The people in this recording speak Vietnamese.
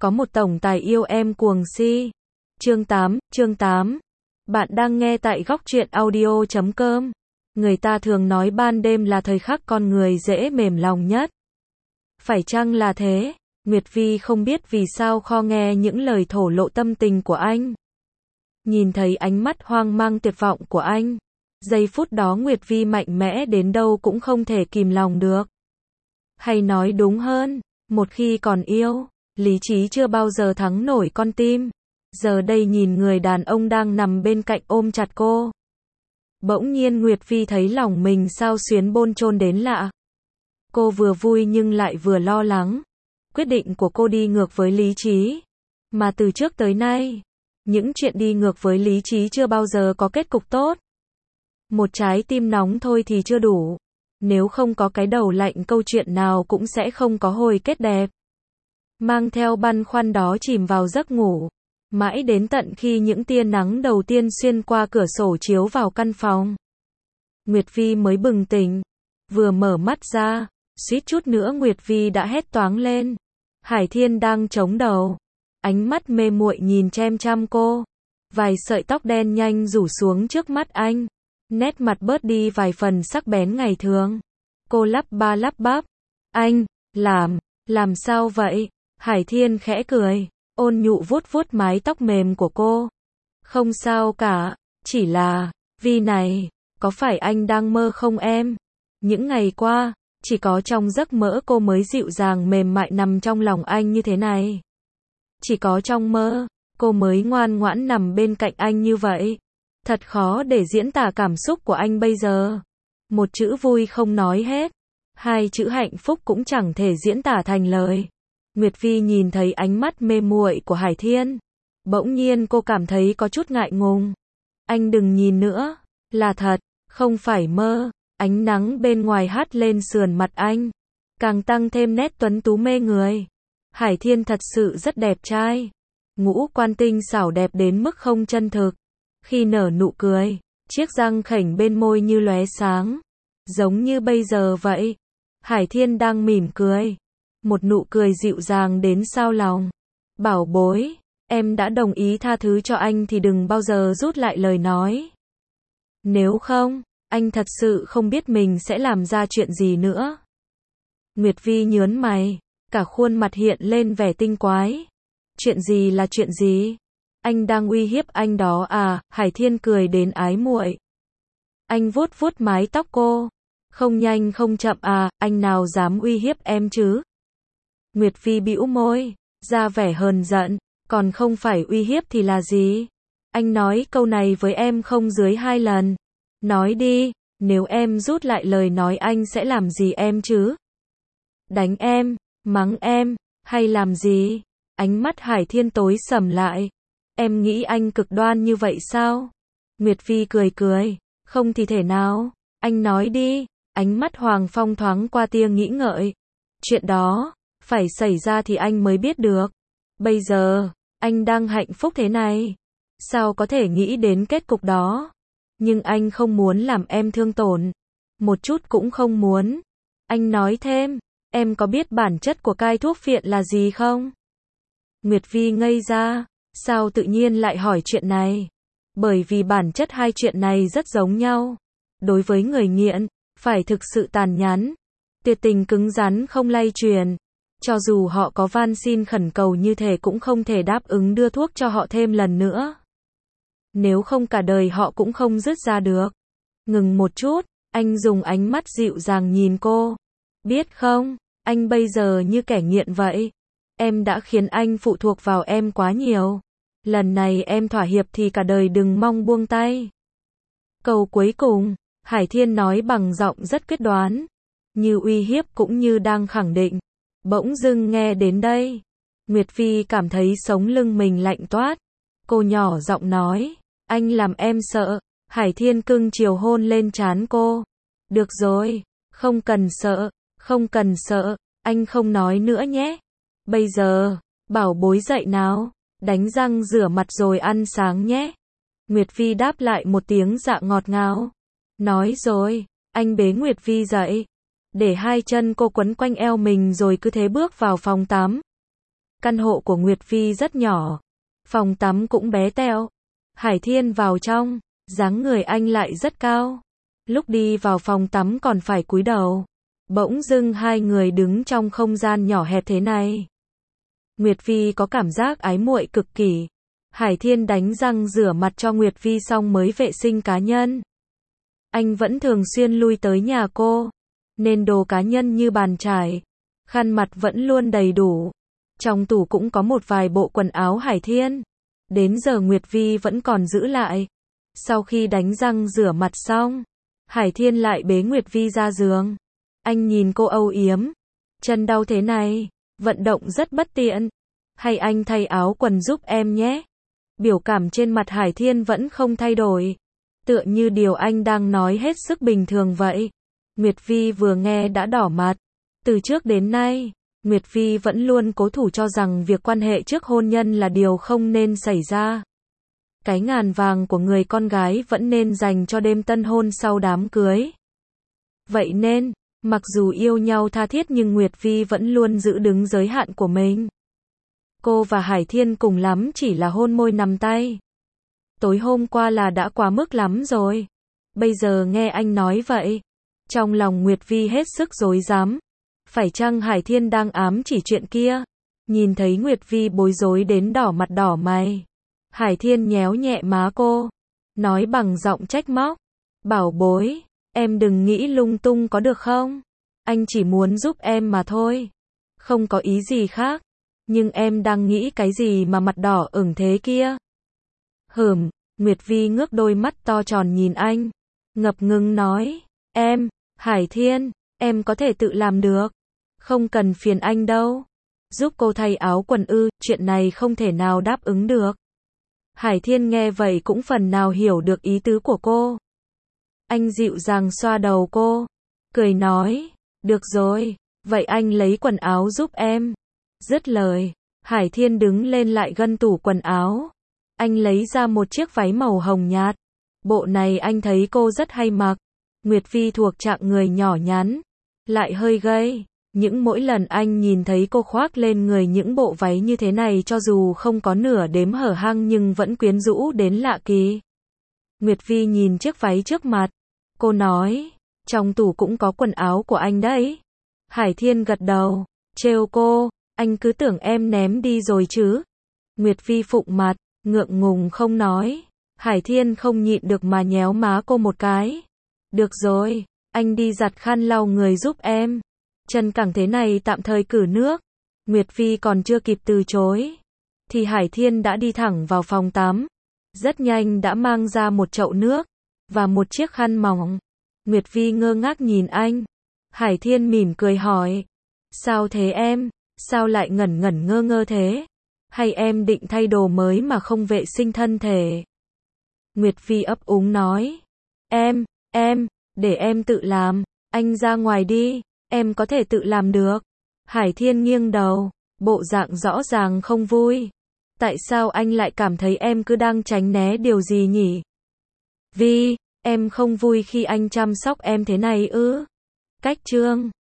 có một tổng tài yêu em cuồng si. Chương 8. Bạn đang nghe tại góc truyện audio.com. Người ta thường nói ban đêm là thời khắc con người dễ mềm lòng nhất. Phải chăng là thế? Nguyệt Vi không biết vì sao kho nghe những lời thổ lộ tâm tình của anh. Nhìn thấy ánh mắt hoang mang tuyệt vọng của anh. Giây phút đó Nguyệt Vi mạnh mẽ đến đâu cũng không thể kìm lòng được. Hay nói đúng hơn, một khi còn yêu, lý trí chưa bao giờ thắng nổi con tim. Giờ đây nhìn người đàn ông đang nằm bên cạnh ôm chặt cô. Bỗng nhiên Nguyệt Vi thấy lòng mình xao xuyến bồn chồn đến lạ. Cô vừa vui nhưng lại vừa lo lắng. Quyết định của cô đi ngược với lý trí. Mà từ trước tới nay, những chuyện đi ngược với lý trí chưa bao giờ có kết cục tốt. Một trái tim nóng thôi thì chưa đủ. Nếu không có cái đầu lạnh câu chuyện nào cũng sẽ không có hồi kết đẹp. Mang theo băn khoăn đó chìm vào giấc ngủ. Mãi đến tận khi những tia nắng đầu tiên xuyên qua cửa sổ chiếu vào căn phòng. Nguyệt Vi mới bừng tỉnh. Vừa mở mắt ra, suýt chút nữa Nguyệt Vi đã hét toáng lên. Hải Thiên đang chống đầu. Ánh mắt mê muội nhìn chăm chăm cô. Vài sợi tóc đen nhanh rủ xuống trước mắt anh. Nét mặt bớt đi vài phần sắc bén ngày thường. Cô lắp ba lắp bắp. Anh, làm sao vậy? Hải Thiên khẽ cười, ôn nhu vuốt vuốt mái tóc mềm của cô. Không sao cả, chỉ là, Vi này, có phải anh đang mơ không em? Những ngày qua, chỉ có trong giấc mơ cô mới dịu dàng mềm mại nằm trong lòng anh như thế này. Chỉ có trong mơ, cô mới ngoan ngoãn nằm bên cạnh anh như vậy. Thật khó để diễn tả cảm xúc của anh bây giờ. Một chữ vui không nói hết. Hai chữ hạnh phúc cũng chẳng thể diễn tả thành lời. Nguyệt Vi nhìn thấy ánh mắt mê muội của Hải Thiên. Bỗng nhiên cô cảm thấy có chút ngại ngùng. Anh đừng nhìn nữa. Là thật, không phải mơ. Ánh nắng bên ngoài hắt lên sườn mặt anh. Càng tăng thêm nét tuấn tú mê người. Hải Thiên thật sự rất đẹp trai. Ngũ quan tinh xảo đẹp đến mức không chân thực. Khi nở nụ cười, chiếc răng khểnh bên môi như lóe sáng. Giống như bây giờ vậy. Hải Thiên đang mỉm cười. Một nụ cười dịu dàng đến xao lòng. Bảo bối, em đã đồng ý tha thứ cho anh thì đừng bao giờ rút lại lời nói. Nếu không, anh thật sự không biết mình sẽ làm ra chuyện gì nữa. Nguyệt Vi nhớn mày, cả khuôn mặt hiện lên vẻ tinh quái. Chuyện gì là chuyện gì? Anh đang uy hiếp anh đó à? Hải Thiên cười đến ái muội. Anh vuốt vuốt mái tóc cô. Không nhanh không chậm à, anh nào dám uy hiếp em chứ? Nguyệt Vi bĩu môi, ra vẻ hờn giận, còn không phải uy hiếp thì là gì? Anh nói câu này với em không dưới 2 lần. Nói đi, nếu em rút lại lời nói anh sẽ làm gì em chứ? Đánh em, mắng em, hay làm gì? Ánh mắt Hải Thiên tối sầm lại. Em nghĩ anh cực đoan như vậy sao? Nguyệt Vi cười, không thì thể nào? Anh nói đi. Ánh mắt Hoàng Phong thoáng qua tia nghĩ ngợi. Chuyện đó, phải xảy ra thì anh mới biết được. Bây giờ, anh đang hạnh phúc thế này. Sao có thể nghĩ đến kết cục đó? Nhưng anh không muốn làm em thương tổn. Một chút cũng không muốn. Anh nói thêm, em có biết bản chất của cai thuốc phiện là gì không? Nguyệt Vi ngây ra, sao tự nhiên lại hỏi chuyện này? Bởi vì bản chất hai chuyện này rất giống nhau. Đối với người nghiện, phải thực sự tàn nhẫn, tuyệt tình cứng rắn không lay truyền. Cho dù họ có van xin khẩn cầu như thế cũng không thể đáp ứng đưa thuốc cho họ thêm lần nữa. Nếu không cả đời họ cũng không dứt ra được. Ngừng một chút, anh dùng ánh mắt dịu dàng nhìn cô. Biết không, anh bây giờ như kẻ nghiện vậy. Em đã khiến anh phụ thuộc vào em quá nhiều. Lần này em thỏa hiệp thì cả đời đừng mong buông tay. Câu cuối cùng, Hải Thiên nói bằng giọng rất quyết đoán. Như uy hiếp cũng như đang khẳng định. Bỗng dưng nghe đến đây. Nguyệt Vi cảm thấy sống lưng mình lạnh toát. Cô nhỏ giọng nói. Anh làm em sợ. Hải Thiên cưng chiều hôn lên trán cô. Được rồi, không cần sợ, không cần sợ. Anh không nói nữa nhé. Bây giờ, bảo bối dậy nào. Đánh răng rửa mặt rồi ăn sáng nhé. Nguyệt Vi đáp lại một tiếng dạ ngọt ngào. Nói rồi, anh bế Nguyệt Vi dậy. Để hai chân cô quấn quanh eo mình rồi cứ thế bước vào phòng tắm. Căn hộ của Nguyệt Vi rất nhỏ. Phòng tắm cũng bé tẹo. Hải Thiên vào trong, dáng người anh lại rất cao. Lúc đi vào phòng tắm còn phải cúi đầu. Bỗng dưng hai người đứng trong không gian nhỏ hẹp thế này. Nguyệt Vi có cảm giác ái muội cực kỳ. Hải Thiên đánh răng rửa mặt cho Nguyệt Vi xong mới vệ sinh cá nhân. Anh vẫn thường xuyên lui tới nhà cô, nên đồ cá nhân như bàn chải, khăn mặt vẫn luôn đầy đủ. Trong tủ cũng có một vài bộ quần áo Hải Thiên. Đến giờ Nguyệt Vi vẫn còn giữ lại. Sau khi đánh răng rửa mặt xong, Hải Thiên lại bế Nguyệt Vi ra giường. Anh nhìn cô âu yếm. Chân đau thế này, vận động rất bất tiện. Hay anh thay áo quần giúp em nhé. Biểu cảm trên mặt Hải Thiên vẫn không thay đổi. Tựa như điều anh đang nói hết sức bình thường vậy. Nguyệt Vi vừa nghe đã đỏ mặt. Từ trước đến nay, Nguyệt Vi vẫn luôn cố thủ cho rằng việc quan hệ trước hôn nhân là điều không nên xảy ra. Cái ngàn vàng của người con gái vẫn nên dành cho đêm tân hôn sau đám cưới. Vậy nên, mặc dù yêu nhau tha thiết nhưng Nguyệt Vi vẫn luôn giữ đứng giới hạn của mình. Cô và Hải Thiên cùng lắm chỉ là hôn môi nắm tay. Tối hôm qua là đã quá mức lắm rồi. Bây giờ nghe anh nói vậy, trong lòng Nguyệt Vi hết sức rối rắm. Phải chăng Hải Thiên đang ám chỉ chuyện kia? Nhìn thấy Nguyệt Vi bối rối đến đỏ mặt đỏ mày, Hải Thiên nhéo nhẹ má cô, nói bằng giọng trách móc. Bảo bối, em đừng nghĩ lung tung có được không? Anh chỉ muốn giúp em mà thôi. Không có ý gì khác. Nhưng em đang nghĩ cái gì mà mặt đỏ ửng thế kia? Nguyệt Vi ngước đôi mắt to tròn nhìn anh, ngập ngừng nói, Hải Thiên, em có thể tự làm được. Không cần phiền anh đâu. Giúp cô thay áo quần ư, chuyện này không thể nào đáp ứng được. Hải Thiên nghe vậy cũng phần nào hiểu được ý tứ của cô. Anh dịu dàng xoa đầu cô, cười nói, được rồi, vậy anh lấy quần áo giúp em. Dứt lời, Hải Thiên đứng lên lại gân tủ quần áo. Anh lấy ra một chiếc váy màu hồng nhạt. Bộ này anh thấy cô rất hay mặc. Nguyệt Vi thuộc dạng người nhỏ nhắn, lại hơi gầy. Những mỗi lần anh nhìn thấy cô khoác lên người những bộ váy như thế này cho dù không có nửa đếm hở hang nhưng vẫn quyến rũ đến lạ kỳ. Nguyệt Vi nhìn chiếc váy trước mặt. Cô nói, trong tủ cũng có quần áo của anh đấy. Hải Thiên gật đầu, trêu cô, anh cứ tưởng em ném đi rồi chứ. Nguyệt Vi phụng mặt, ngượng ngùng không nói. Hải Thiên không nhịn được mà nhéo má cô một cái. Được rồi, anh đi giặt khăn lau người giúp em. Chân cẳng thế này tạm thời cử nước. Nguyệt Vi còn chưa kịp từ chối, thì Hải Thiên đã đi thẳng vào phòng tắm. Rất nhanh đã mang ra một chậu nước và một chiếc khăn mỏng. Nguyệt Vi ngơ ngác nhìn anh. Hải Thiên mỉm cười hỏi, sao thế em? Sao lại ngẩn ngẩn ngơ ngơ thế? Hay em định thay đồ mới mà không vệ sinh thân thể? Nguyệt Vi ấp úng nói, để em tự làm. Anh ra ngoài đi, em có thể tự làm được. Hải Thiên nghiêng đầu, bộ dạng rõ ràng không vui. Tại sao anh lại cảm thấy em cứ đang tránh né điều gì nhỉ? Vi, em không vui khi anh chăm sóc em thế này ư? Cách chương